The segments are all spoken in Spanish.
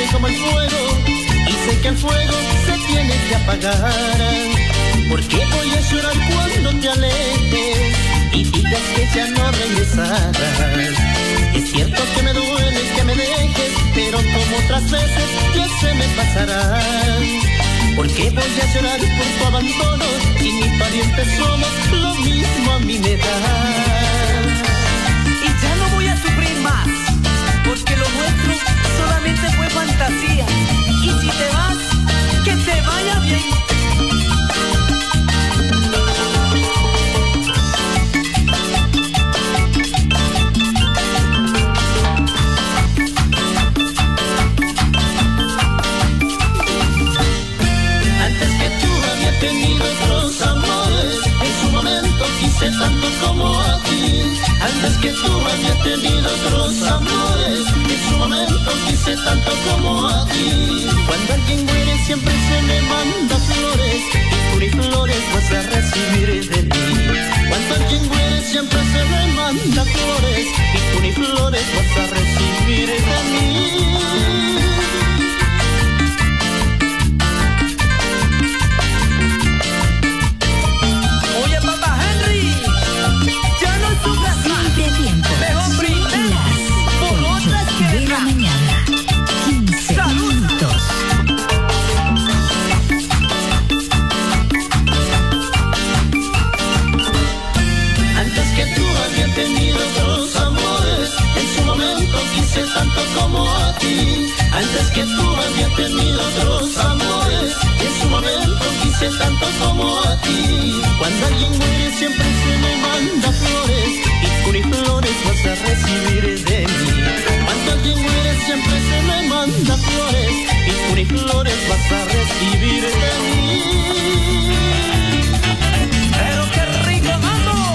como el fuego y sé que el fuego se tiene que apagar. ¿Por qué voy a llorar cuando te alejes y digas que ya no regresarás? Es cierto que me duele que me dejes, pero como otras veces ya se me pasará. ¿Por qué voy a llorar por tu abandono si mis parientes somos lo mismo a mi edad? Y ya no voy a sufrir más, porque lo nuestro solamente fue fantasía. Y si te vas, que te vaya bien. Tenido otros amores, en su momento quise tanto como a ti. Antes que tú había tenido otros amores, en su momento quise tanto como a ti. Cuando alguien muere siempre se le manda flores, y tú ni flores vas a recibir de mí. Cuando alguien muere siempre se le manda flores, y tú ni flores vas a recibir de mí. Tanto como a ti, antes que tú había tenido otros amores, en su momento quise tanto como a ti. Cuando alguien muere siempre se me manda flores, y tú ni flores vas a recibir de mí. Cuando alguien muere siempre se me manda flores, y tú ni flores vas a recibir de mí. Pero qué rico, mambo.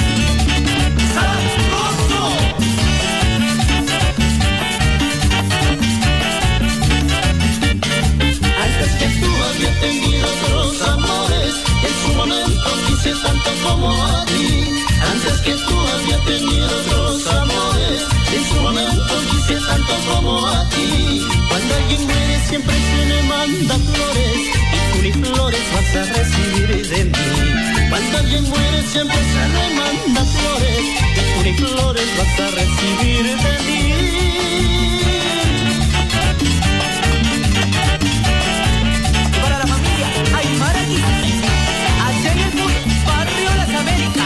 ¡Sabroso! Que tú había tenido otros amores, en su momento quise tanto como a ti. Antes que tú había tenido otros amores, en su momento quise tanto como a ti. Cuando alguien muere siempre se le manda flores, y tú ni flores vas a recibir de mí. Cuando alguien muere siempre se le manda flores, y tú ni flores vas a recibir de mí. Allá en el barrio Las Américas.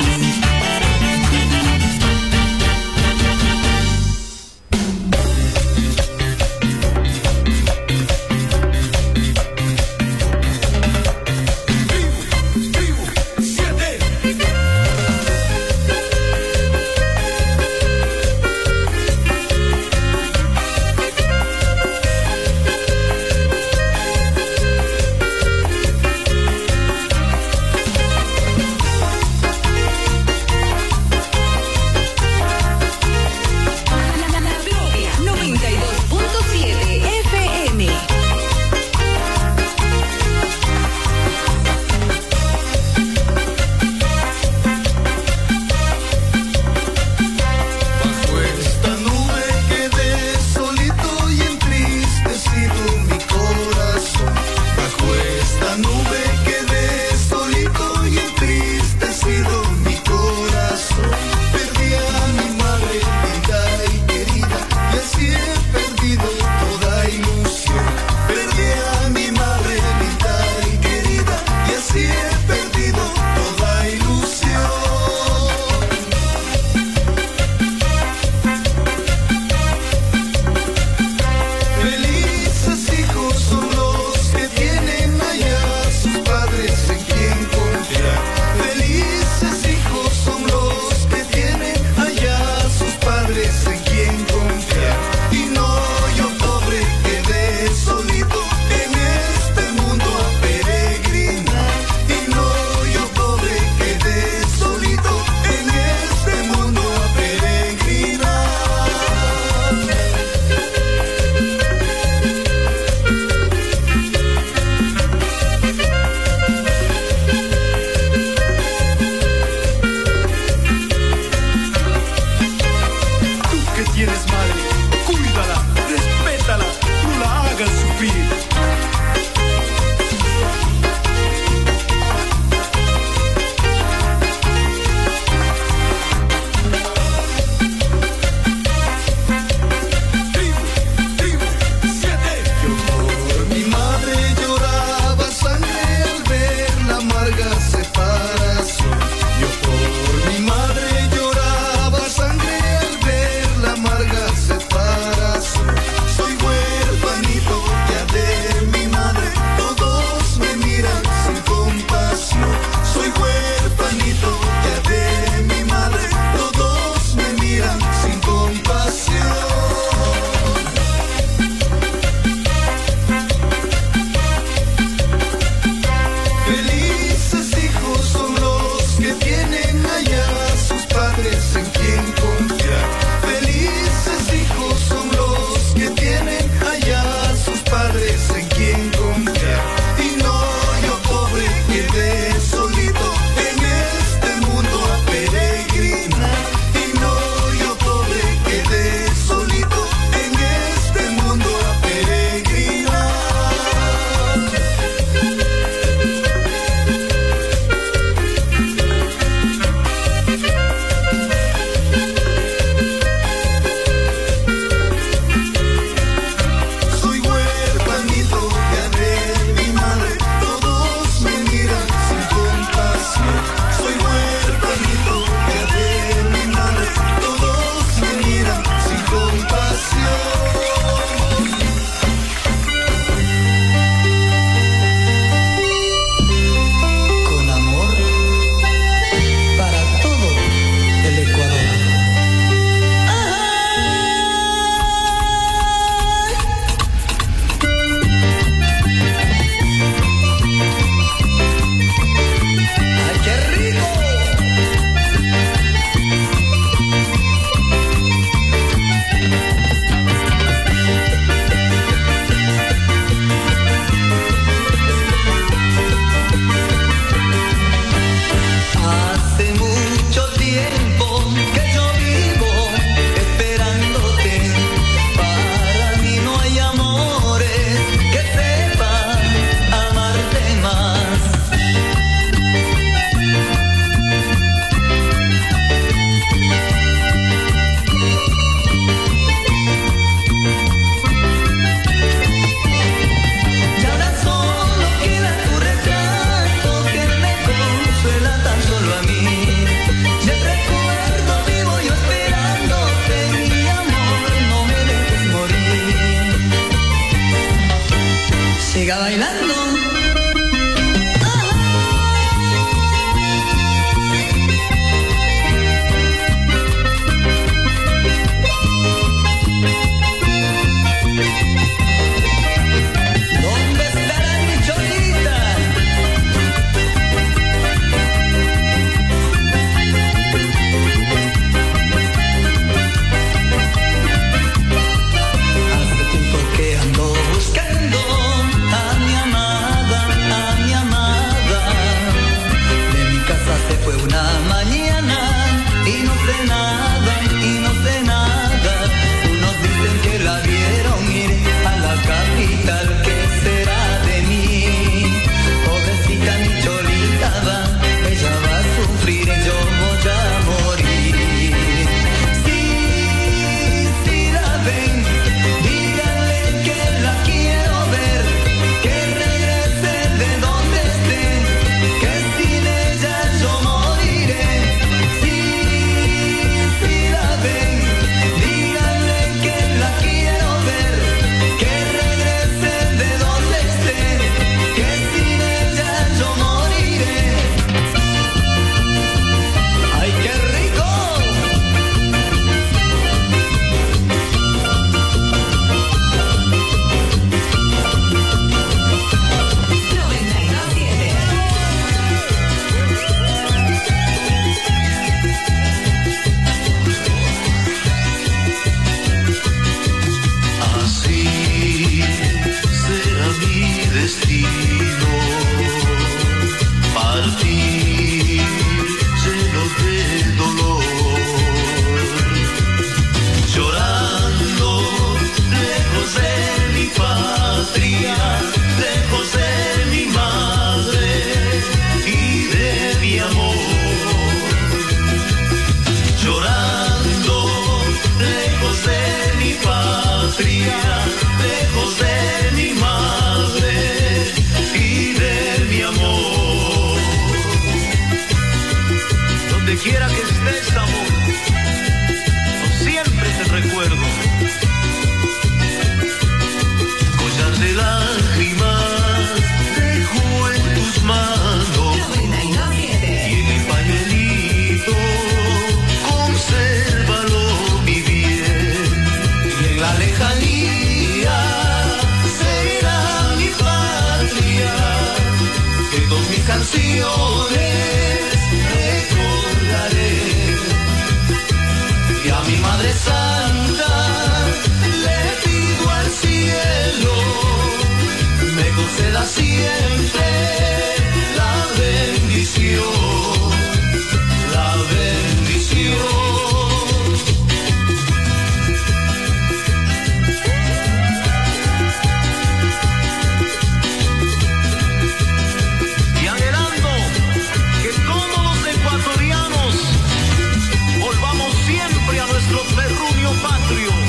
bailando.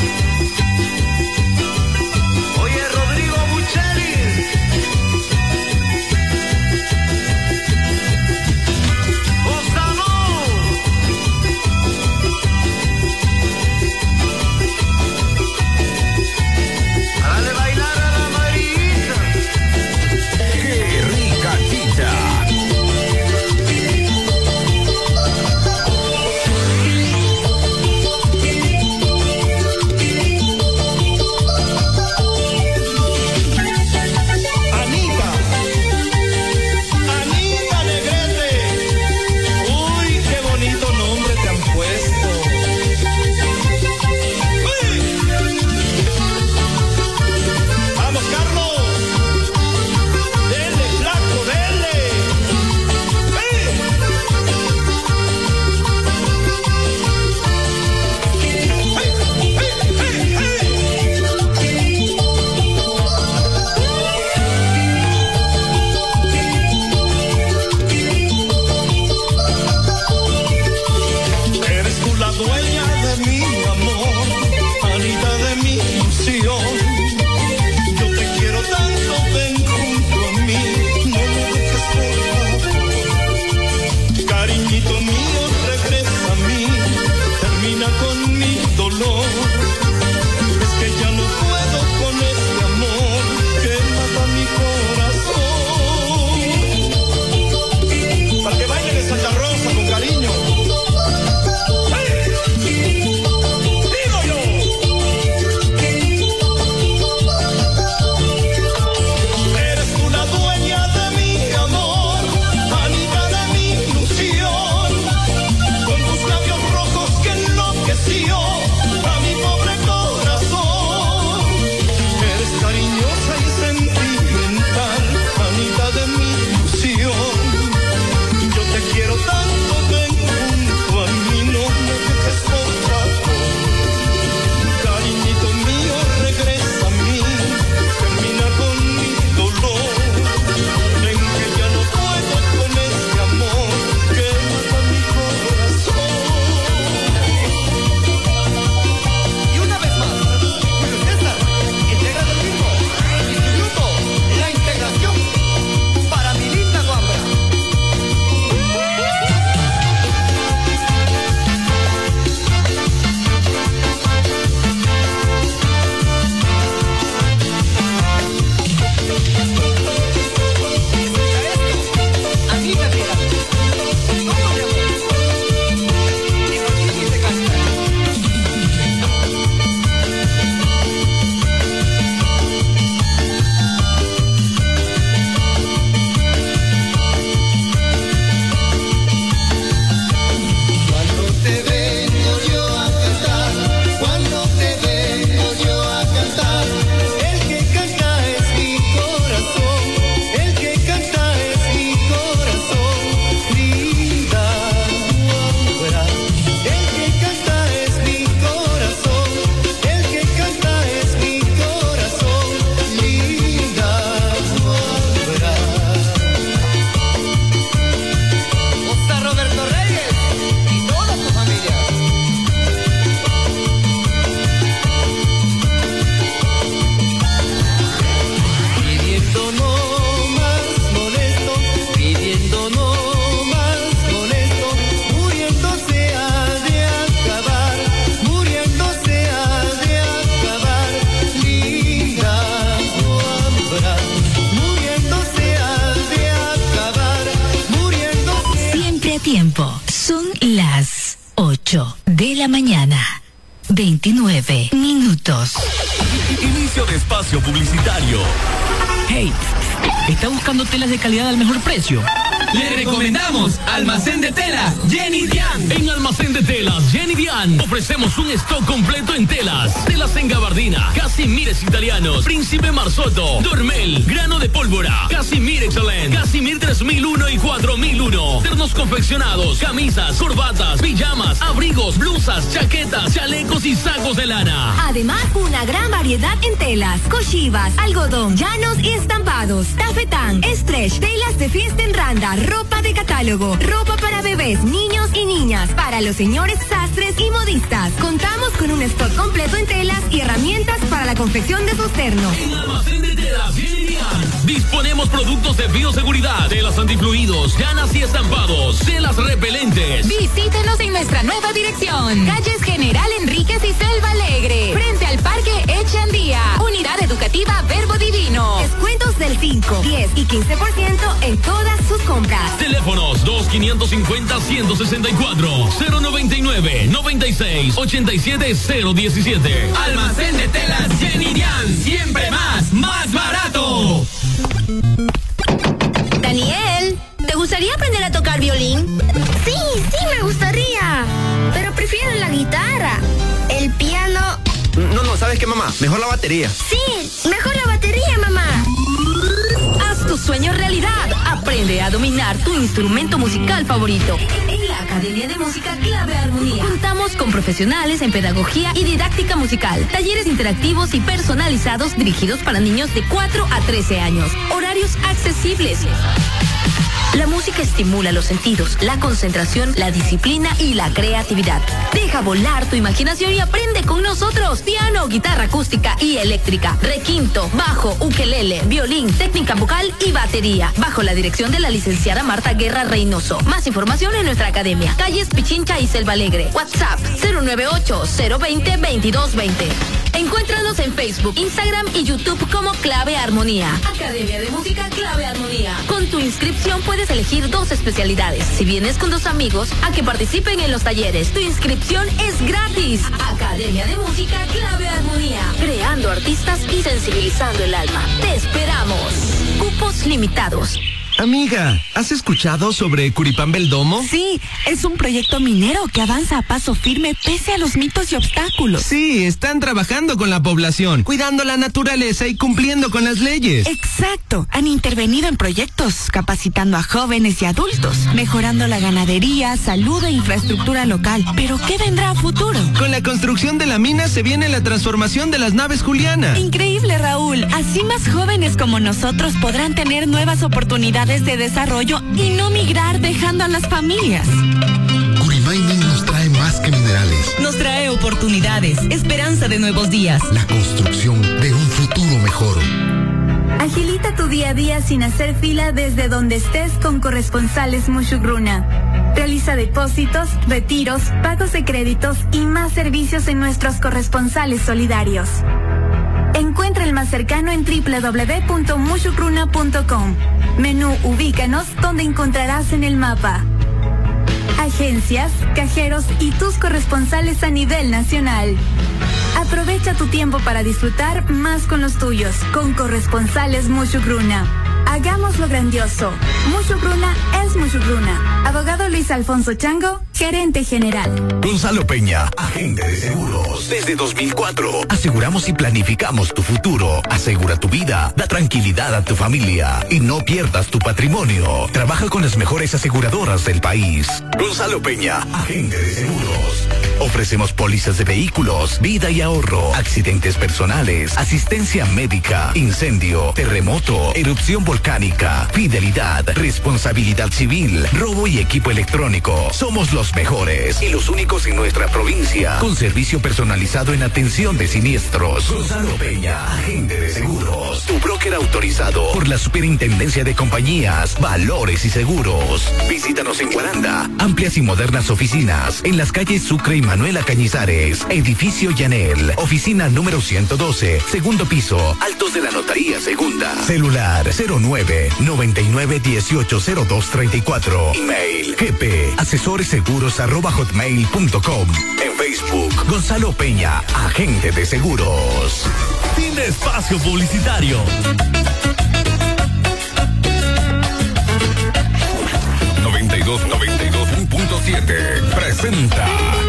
Oye, Rodrigo Bucheri. 8 de la mañana. 29 minutos. Inicio de espacio publicitario. Hey, ¿está buscando telas de calidad al mejor precio? Le recomendamos Almacén de Telas Jenny Dian. En Almacén de Telas Jenny Dian ofrecemos un stock completo en telas. Telas en gabardina, casimires italianos, Príncipe Marzotto, Dormel, grano de pólvora, Casimir Excellent, Casimir 3001 y 4001. Ternos confeccionados, camisas, corbatas, pijamas, abrigos, blusas, chaquetas, chalecos y sacos de lana. Además, una gran variedad en telas, cochivas, algodón, llanos y estampados, tafetán, stretch, telas de fiesta en randa, ropa de catálogo, ropa para bebés, niños y niñas, para los señores sastres y modistas. Contamos con un stock completo en telas y herramientas para la confección de sus ternos. En Almacén de Telas Jenny Dian disponemos productos de bioseguridad, telas antifluidos, llanas y estampados, telas repelentes. Visítenos en nuestra nueva dirección, calles General Enríquez y Selva Alegre, frente al Parque Echandía, Unidad Educativa Verbo Divino. Descuentos del 5, 10 y 15% en todas sus compras. Teléfonos 2-550-164, 099-96-87-017. Almacén de Telas Jenny Dian. Siempre más barato. Daniel, ¿te gustaría aprender a tocar violín? Sí, me gustaría. Pero prefiero la guitarra. El piano... No, ¿sabes qué, mamá? Mejor la batería. Sí, mejor la batería, mamá. Haz tu sueño realidad. Aprende a dominar tu instrumento musical favorito. En la Academia de Música Clave Armonía. Contamos con profesionales en pedagogía y didáctica musical. Talleres interactivos y personalizados dirigidos para niños de 4 a 13 años. Horarios accesibles. La música estimula los sentidos, la concentración, la disciplina y la creatividad. Deja volar tu imaginación y aprende con nosotros. Piano, guitarra acústica y eléctrica, requinto, bajo, ukelele, violín, técnica vocal y batería. Bajo la dirección de la licenciada Marta Guerra Reynoso. Más información en nuestra academia. Calles Pichincha y Selva Alegre. WhatsApp 098-020-2220. Encuéntranos en Facebook, Instagram y YouTube como Clave Armonía. Academia de Música Clave Armonía. Con tu inscripción puedes elegir 2 especialidades. Si vienes con 2 amigos a que participen en los talleres, tu inscripción es gratis. Academia de Música Clave Armonía. Creando artistas y sensibilizando el alma. Te esperamos. Cupos limitados. Amiga, ¿has escuchado sobre Curipamba el Domo? Sí, es un proyecto minero que avanza a paso firme pese a los mitos y obstáculos. Sí, están trabajando con la población, cuidando la naturaleza y cumpliendo con las leyes. Exacto, han intervenido en proyectos, capacitando a jóvenes y adultos, mejorando la ganadería, salud e infraestructura local. ¿Pero qué vendrá a futuro? Con la construcción de la mina se viene la transformación de las naves Juliana. Increíble, Raúl. Así más jóvenes como nosotros podrán tener nuevas oportunidades de desarrollo y no migrar dejando a las familias. Curimainin nos trae más que minerales. Nos trae oportunidades, esperanza de nuevos días. La construcción de un futuro mejor. Agilita tu día a día sin hacer fila desde donde estés con Corresponsales Mushugruna. Realiza depósitos, retiros, pagos de créditos y más servicios en nuestros corresponsales solidarios. Encuentra el más cercano en www.mushugruna.com. Menú Ubícanos, donde encontrarás en el mapa agencias, cajeros y tus corresponsales a nivel nacional. Aprovecha tu tiempo para disfrutar más con los tuyos, con Corresponsales Mushugruna. Hagámoslo grandioso. Mushugruna es Mushugruna. Abogado Luis Alfonso Chango, gerente general. Gonzalo Peña, agente de seguros. Desde 2004, aseguramos y planificamos tu futuro. Asegura tu vida, da tranquilidad a tu familia y no pierdas tu patrimonio. Trabaja con las mejores aseguradoras del país. Gonzalo Peña, agente de seguros. Ofrecemos pólizas de vehículos, vida y ahorro, accidentes personales, asistencia médica, incendio, terremoto, erupción volcánica, fidelidad, responsabilidad civil, robo y equipo electrónico. Somos los mejores y los únicos en nuestra provincia, con servicio personalizado en atención de siniestros. Gonzalo Peña, agente de seguros. Tu broker autorizado por la Superintendencia de Compañías, Valores y Seguros. Visítanos en Guaranda. Amplias y modernas oficinas en las calles Sucre y Manuela Cañizares, Edificio Llanel, oficina número 112, segundo piso, Altos de la Notaría Segunda. Celular 09-99180234. Email gpasesoreseguros@hotmail.com. En Facebook, Gonzalo Peña, agente de seguros. Fin de espacio publicitario. 92.7 presenta